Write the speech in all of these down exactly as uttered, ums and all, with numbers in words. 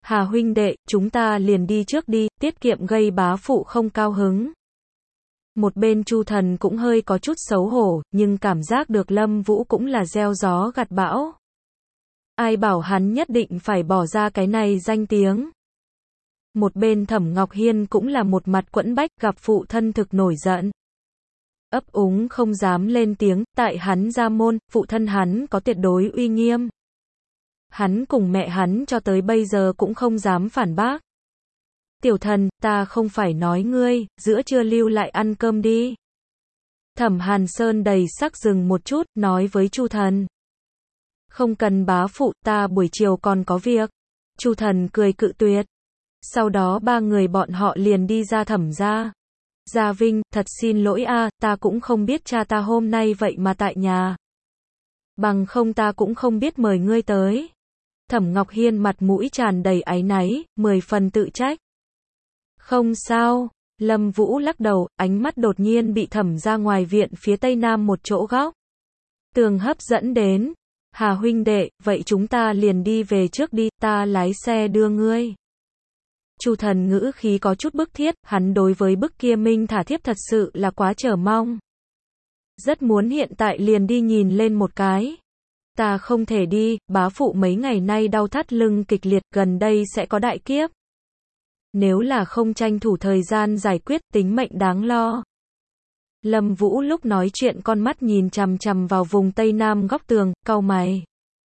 Hà huynh đệ, chúng ta liền đi trước đi, tiết kiệm gây bá phụ không cao hứng. Một bên Chu Thần cũng hơi có chút xấu hổ, nhưng cảm giác được Lâm Vũ cũng là gieo gió gặt bão. Ai bảo hắn nhất định phải bỏ ra cái này danh tiếng. Một bên Thẩm Ngọc Hiên cũng là một mặt quẫn bách, gặp phụ thân thực nổi giận. Ấp úng không dám lên tiếng, tại hắn gia môn, phụ thân hắn có tuyệt đối uy nghiêm. Hắn cùng mẹ hắn cho tới bây giờ cũng không dám phản bác. Tiểu Thần, ta không phải nói ngươi, giữa trưa lưu lại ăn cơm đi. Thẩm Hàn Sơn đầy sắc dừng một chút, nói với Chu Thần. Không cần bá phụ, ta buổi chiều còn có việc. Chu Thần cười cự tuyệt. Sau đó ba người bọn họ liền đi ra Thẩm gia. Gia Vinh, thật xin lỗi a, ta cũng không biết cha ta hôm nay vậy mà tại nhà. Bằng không ta cũng không biết mời ngươi tới. Thẩm Ngọc Hiên mặt mũi tràn đầy áy náy, mười phần tự trách. Không sao, Lâm Vũ lắc đầu, ánh mắt đột nhiên bị Thẩm ra ngoài viện phía tây nam một chỗ góc. Tường hấp dẫn đến. Hà huynh đệ, vậy chúng ta liền đi về trước đi, ta lái xe đưa ngươi. Chu Thần ngữ khí có chút bức thiết, hắn đối với bức kia Minh thả thiếp thật sự là quá chờ mong. Rất muốn hiện tại liền đi nhìn lên một cái. Ta không thể đi, bá phụ mấy ngày nay đau thắt lưng kịch liệt, gần đây sẽ có đại kiếp. Nếu là không tranh thủ thời gian giải quyết, tính mệnh đáng lo. Lâm Vũ lúc nói chuyện con mắt nhìn chằm chằm vào vùng tây nam góc tường, cau mày.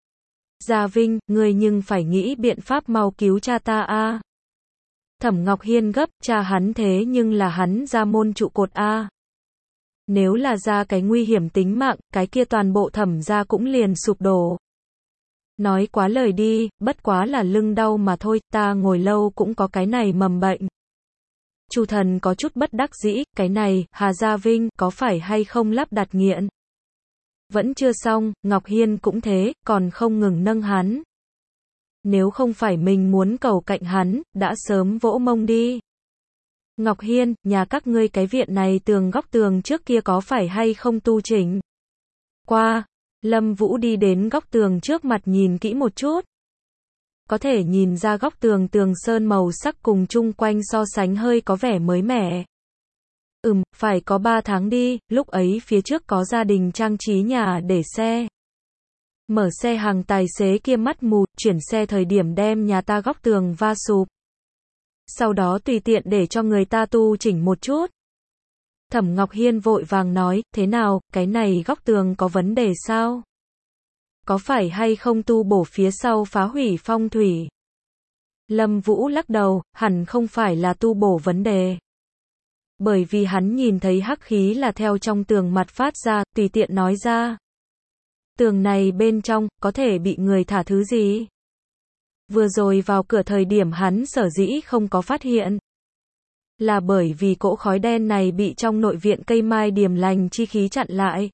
Gia Vinh, ngươi nhưng phải nghĩ biện pháp mau cứu cha ta a. Thẩm Ngọc Hiên gấp, cha hắn thế nhưng là hắn gia môn trụ cột a. Nếu là ra cái nguy hiểm tính mạng, cái kia toàn bộ Thẩm gia cũng liền sụp đổ. Nói quá lời đi, bất quá là lưng đau mà thôi, ta ngồi lâu cũng có cái này mầm bệnh. Chu Thần có chút bất đắc dĩ, cái này, Hà Gia Vinh, có phải hay không lắp đặt nghiện? Vẫn chưa xong, Ngọc Hiên cũng thế, còn không ngừng nâng hắn. Nếu không phải mình muốn cầu cạnh hắn, đã sớm vỗ mông đi. Ngọc Hiên, nhà các ngươi cái viện này tường góc tường trước kia có phải hay không tu chỉnh? Qua, Lâm Vũ đi đến góc tường trước mặt nhìn kỹ một chút. Có thể nhìn ra góc tường tường sơn màu sắc cùng chung quanh so sánh hơi có vẻ mới mẻ. Ừm, phải có ba tháng đi, lúc ấy phía trước có gia đình trang trí nhà để xe. Mở xe hàng tài xế kia mắt mù, chuyển xe thời điểm đem nhà ta góc tường va sụp. Sau đó tùy tiện để cho người ta tu chỉnh một chút. Thẩm Ngọc Hiên vội vàng nói, thế nào, cái này góc tường có vấn đề sao? Có phải hay không tu bổ phía sau phá hủy phong thủy? Lâm Vũ lắc đầu, hẳn không phải là tu bổ vấn đề. Bởi vì hắn nhìn thấy hắc khí là theo trong tường mặt phát ra, tùy tiện nói ra. Tường này bên trong, có thể bị người thả thứ gì? Vừa rồi vào cửa thời điểm hắn sở dĩ không có phát hiện. Là bởi vì cỗ khói đen này bị trong nội viện cây mai điềm lành chi khí chặn lại.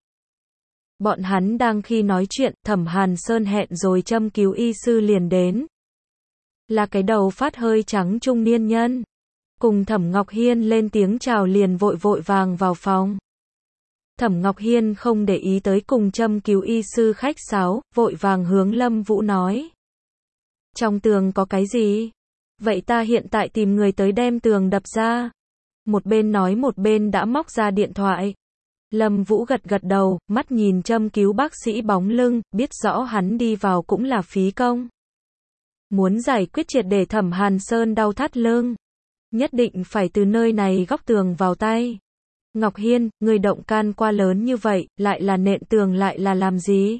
Bọn hắn đang khi nói chuyện, Thẩm Hàn Sơn hẹn rồi châm cứu y sư liền đến. Là cái đầu phát hơi trắng trung niên nhân. Cùng Thẩm Ngọc Hiên lên tiếng chào liền vội vội vàng vào phòng. Thẩm Ngọc Hiên không để ý tới cùng châm cứu y sư khách sáo, vội vàng hướng Lâm Vũ nói. Trong tường có cái gì? Vậy ta hiện tại tìm người tới đem tường đập ra. Một bên nói một bên đã móc ra điện thoại. Lâm Vũ gật gật đầu, mắt nhìn châm cứu bác sĩ bóng lưng, biết rõ hắn đi vào cũng là phí công. Muốn giải quyết triệt để Thẩm Hàn Sơn đau thắt lưng. Nhất định phải từ nơi này góc tường vào tay. Ngọc Hiên, người động can qua lớn như vậy, lại là nện tường lại là làm gì?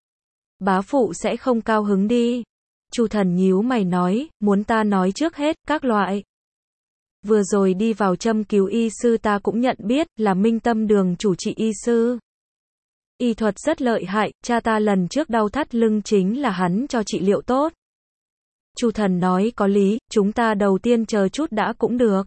Bá phụ sẽ không cao hứng đi. Chu Thần nhíu mày nói, muốn ta nói trước hết, các loại. Vừa rồi đi vào châm cứu y sư ta cũng nhận biết, là Minh Tâm Đường chủ trị y sư. Y thuật rất lợi hại, cha ta lần trước đau thắt lưng chính là hắn cho trị liệu tốt. Chu Thần nói có lý, chúng ta đầu tiên chờ chút đã cũng được.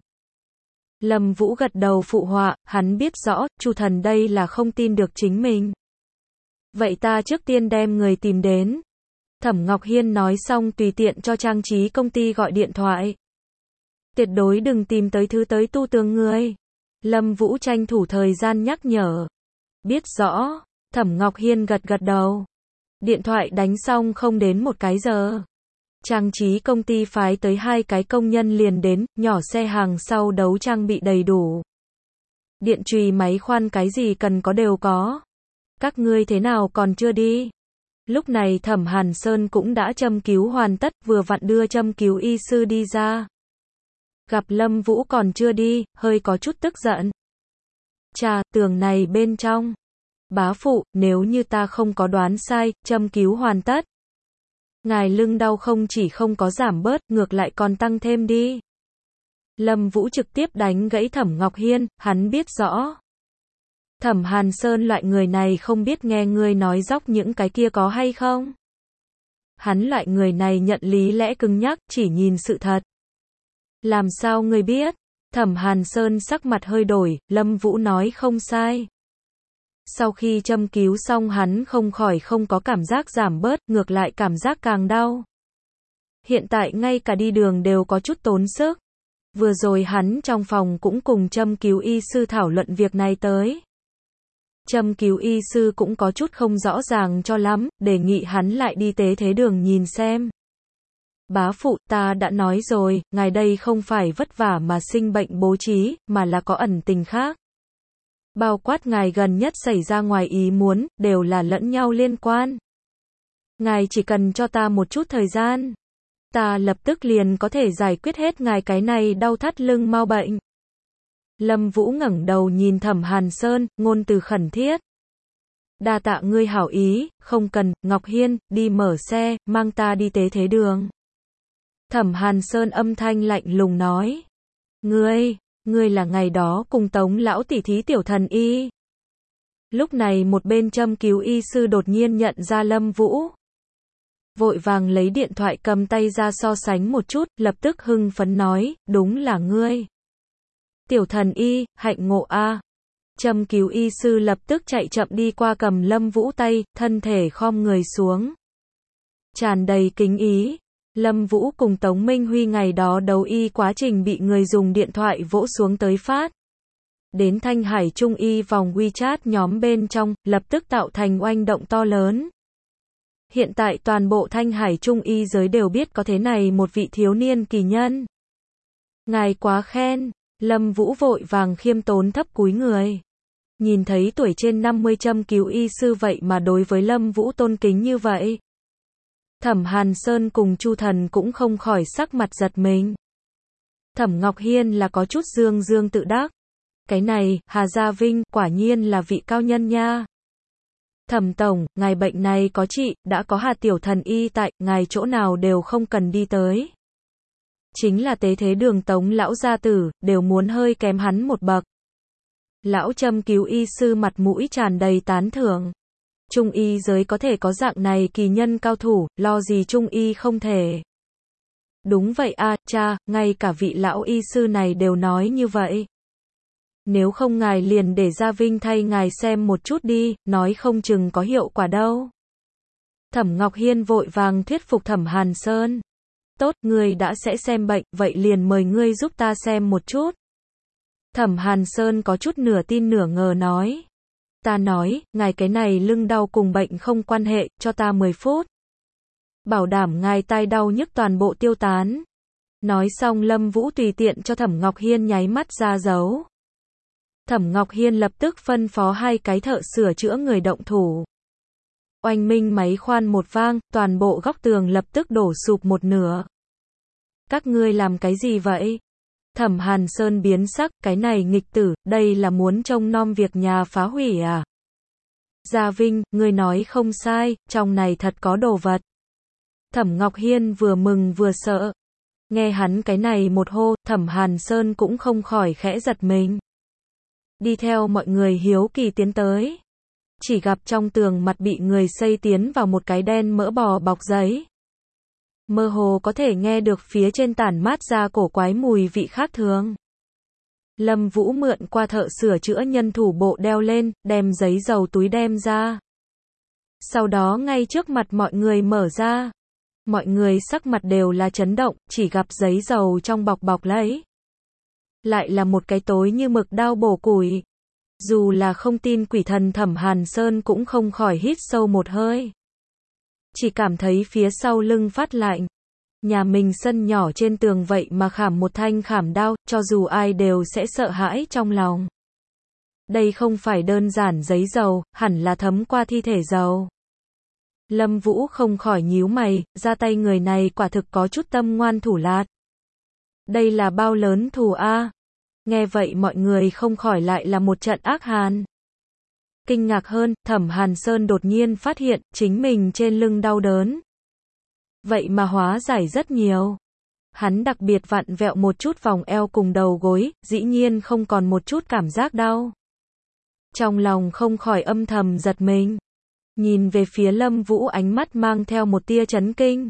Lâm Vũ gật đầu phụ họa, hắn biết rõ, Chu Thần đây là không tin được chính mình. Vậy ta trước tiên đem người tìm đến. Thẩm Ngọc Hiên nói xong tùy tiện cho trang trí công ty gọi điện thoại. Tuyệt đối đừng tìm tới thứ tới tu tường người. Lâm Vũ tranh thủ thời gian nhắc nhở. Biết rõ, Thẩm Ngọc Hiên gật gật đầu. Điện thoại đánh xong không đến một cái giờ. Trang trí công ty phái tới hai cái công nhân liền đến, nhỏ xe hàng sau đấu trang bị đầy đủ. Điện chùy máy khoan cái gì cần có đều có. Các ngươi thế nào còn chưa đi? Lúc này Thẩm Hàn Sơn cũng đã châm cứu hoàn tất, vừa vặn đưa châm cứu y sư đi ra. Gặp Lâm Vũ còn chưa đi, hơi có chút tức giận. Chà, tường này bên trong. Bá phụ, nếu như ta không có đoán sai, châm cứu hoàn tất. Ngài lưng đau không chỉ không có giảm bớt, ngược lại còn tăng thêm đi. Lâm Vũ trực tiếp đánh gãy Thẩm Ngọc Hiên, hắn biết rõ. Thẩm Hàn Sơn loại người này không biết nghe ngươi nói dóc những cái kia có hay không. Hắn loại người này nhận lý lẽ cứng nhắc, chỉ nhìn sự thật. Làm sao ngươi biết? Thẩm Hàn Sơn sắc mặt hơi đổi, Lâm Vũ nói không sai. Sau khi châm cứu xong hắn không khỏi không có cảm giác giảm bớt, ngược lại cảm giác càng đau. Hiện tại ngay cả đi đường đều có chút tốn sức. Vừa rồi hắn trong phòng cũng cùng châm cứu y sư thảo luận việc này tới. Châm cứu y sư cũng có chút không rõ ràng cho lắm, đề nghị hắn lại đi tế thế đường nhìn xem. Bá phụ, ta đã nói rồi, ngài đây không phải vất vả mà sinh bệnh bố trí, mà là có ẩn tình khác. Bao quát ngài gần nhất xảy ra ngoài ý muốn, đều là lẫn nhau liên quan. Ngài chỉ cần cho ta một chút thời gian. Ta lập tức liền có thể giải quyết hết ngài cái này đau thắt lưng mau bệnh. Lâm Vũ ngẩng đầu nhìn Thẩm Hàn Sơn, ngôn từ khẩn thiết. Đa tạ ngươi hảo ý, không cần, Ngọc Hiên, đi mở xe, mang ta đi tế thế đường. Thẩm Hàn Sơn âm thanh lạnh lùng nói. Ngươi, ngươi là ngày đó cùng Tống lão tỷ thí tiểu thần y. Lúc này một bên châm cứu y sư đột nhiên nhận ra Lâm Vũ. Vội vàng lấy điện thoại cầm tay ra so sánh một chút, lập tức hưng phấn nói, đúng là ngươi. Tiểu thần y, hạnh ngộ a. Châm cứu y sư lập tức chạy chậm đi qua cầm Lâm Vũ tay, thân thể khom người xuống. Tràn đầy kính ý. Lâm Vũ cùng Tống Minh Huy ngày đó đấu y quá trình bị người dùng điện thoại vỗ xuống tới phát. Đến Thanh Hải Trung y vòng WeChat nhóm bên trong, lập tức tạo thành oanh động to lớn. Hiện tại toàn bộ Thanh Hải Trung y giới đều biết có thế này một vị thiếu niên kỳ nhân. Ngài quá khen. Lâm Vũ vội vàng khiêm tốn thấp cúi người. Nhìn thấy tuổi trên năm mươi châm cứu y sư vậy mà đối với Lâm Vũ tôn kính như vậy. Thẩm Hàn Sơn cùng Chu Thần cũng không khỏi sắc mặt giật mình. Thẩm Ngọc Hiên là có chút dương dương tự đắc. Cái này, Hà Gia Vinh, quả nhiên là vị cao nhân nha. Thẩm tổng, ngài bệnh này có trị, đã có Hà tiểu thần y tại, ngài chỗ nào đều không cần đi tới. Chính là tế thế đường Tống lão gia tử, đều muốn hơi kém hắn một bậc. Lão châm cứu y sư mặt mũi tràn đầy tán thưởng. Trung y giới có thể có dạng này kỳ nhân cao thủ, lo gì trung y không thể. Đúng vậy a, cha, ngay cả vị lão y sư này đều nói như vậy. Nếu không ngài liền để Gia Vinh thay ngài xem một chút đi, nói không chừng có hiệu quả đâu. Thẩm Ngọc Hiên vội vàng thuyết phục Thẩm Hàn Sơn. Tốt, ngươi đã sẽ xem bệnh, vậy liền mời ngươi giúp ta xem một chút. Thẩm Hàn Sơn có chút nửa tin nửa ngờ nói. Ta nói, ngài cái này lưng đau cùng bệnh không quan hệ, cho ta mười phút. Bảo đảm ngài tai đau nhức toàn bộ tiêu tán. Nói xong Lâm Vũ tùy tiện cho Thẩm Ngọc Hiên nháy mắt ra dấu. Thẩm Ngọc Hiên lập tức phân phó hai cái thợ sửa chữa người động thủ. Oanh minh máy khoan một vang, toàn bộ góc tường lập tức đổ sụp một nửa. Các ngươi làm cái gì vậy? Thẩm Hàn Sơn biến sắc, cái này nghịch tử, đây là muốn trông nom việc nhà phá hủy à? Gia Vinh, ngươi nói không sai, trong này thật có đồ vật. Thẩm Ngọc Hiên vừa mừng vừa sợ. Nghe hắn cái này một hô, Thẩm Hàn Sơn cũng không khỏi khẽ giật mình. Đi theo mọi người hiếu kỳ tiến tới. Chỉ gặp trong tường mặt bị người xây tiến vào một cái đen mỡ bò bọc giấy. Mơ hồ có thể nghe được phía trên tản mát ra cổ quái mùi vị khác thường. Lâm Vũ mượn qua thợ sửa chữa nhân thủ bộ đeo lên, đem giấy dầu túi đem ra. Sau đó ngay trước mặt mọi người mở ra. Mọi người sắc mặt đều là chấn động, chỉ gặp giấy dầu trong bọc bọc lấy. Lại là một cái tối như mực đao bổ củi. Dù là không tin quỷ thần Thẩm Hàn Sơn cũng không khỏi hít sâu một hơi. Chỉ cảm thấy phía sau lưng phát lạnh. Nhà mình sân nhỏ trên tường vậy mà khảm một thanh khảm đao, cho dù ai đều sẽ sợ hãi trong lòng. Đây không phải đơn giản giấy dầu, hẳn là thấm qua thi thể dầu. Lâm Vũ không khỏi nhíu mày, ra tay người này quả thực có chút tâm ngoan thủ lạt. Đây là bao lớn thù a? Nghe vậy mọi người không khỏi lại là một trận ác hàn. Kinh ngạc hơn, Thẩm Hàn Sơn đột nhiên phát hiện chính mình trên lưng đau đớn. Vậy mà hóa giải rất nhiều. Hắn đặc biệt vặn vẹo một chút vòng eo cùng đầu gối, dĩ nhiên không còn một chút cảm giác đau. Trong lòng không khỏi âm thầm giật mình. Nhìn về phía Lâm Vũ ánh mắt mang theo một tia chấn kinh.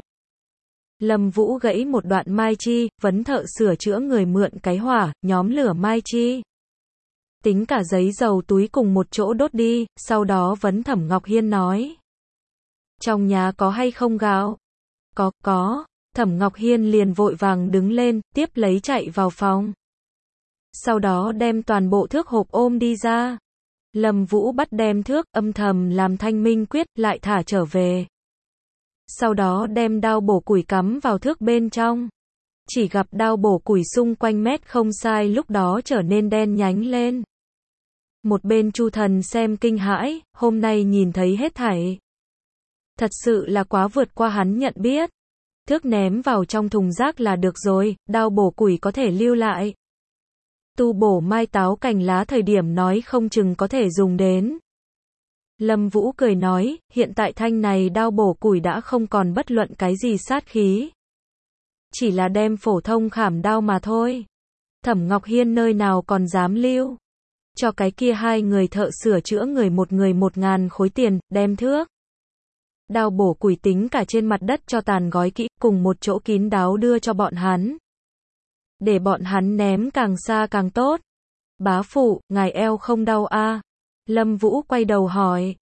Lâm Vũ gãy một đoạn mai chi, vấn thợ sửa chữa người mượn cái hỏa, nhóm lửa mai chi. Tính cả giấy dầu túi cùng một chỗ đốt đi, sau đó vấn Thẩm Ngọc Hiên nói. Trong nhà có hay không gạo? Có, có. Thẩm Ngọc Hiên liền vội vàng đứng lên, tiếp lấy chạy vào phòng. Sau đó đem toàn bộ thước hộp ôm đi ra. Lâm Vũ bắt đem thước, âm thầm làm thanh minh quyết, lại thả trở về. Sau đó đem đao bổ củi cắm vào thước bên trong. Chỉ gặp đao bổ củi xung quanh mét không sai lúc đó trở nên đen nhánh lên. Một bên Chu Thần xem kinh hãi, hôm nay nhìn thấy hết thảy. Thật sự là quá vượt qua hắn nhận biết. Thước ném vào trong thùng rác là được rồi, đao bổ củi có thể lưu lại. Tu bổ mai táo cành lá thời điểm nói không chừng có thể dùng đến. Lâm Vũ cười nói, hiện tại thanh này đao bổ củi đã không còn bất luận cái gì sát khí. Chỉ là đem phổ thông khảm đao mà thôi. Thẩm Ngọc Hiên nơi nào còn dám lưu. Cho cái kia hai người thợ sửa chữa người một người một ngàn khối tiền, đem thước. Đao bổ củi tính cả trên mặt đất cho tàn gói kỹ, cùng một chỗ kín đáo đưa cho bọn hắn. Để bọn hắn ném càng xa càng tốt. Bá phụ, ngài eo không đau a? Lâm Vũ quay đầu hỏi.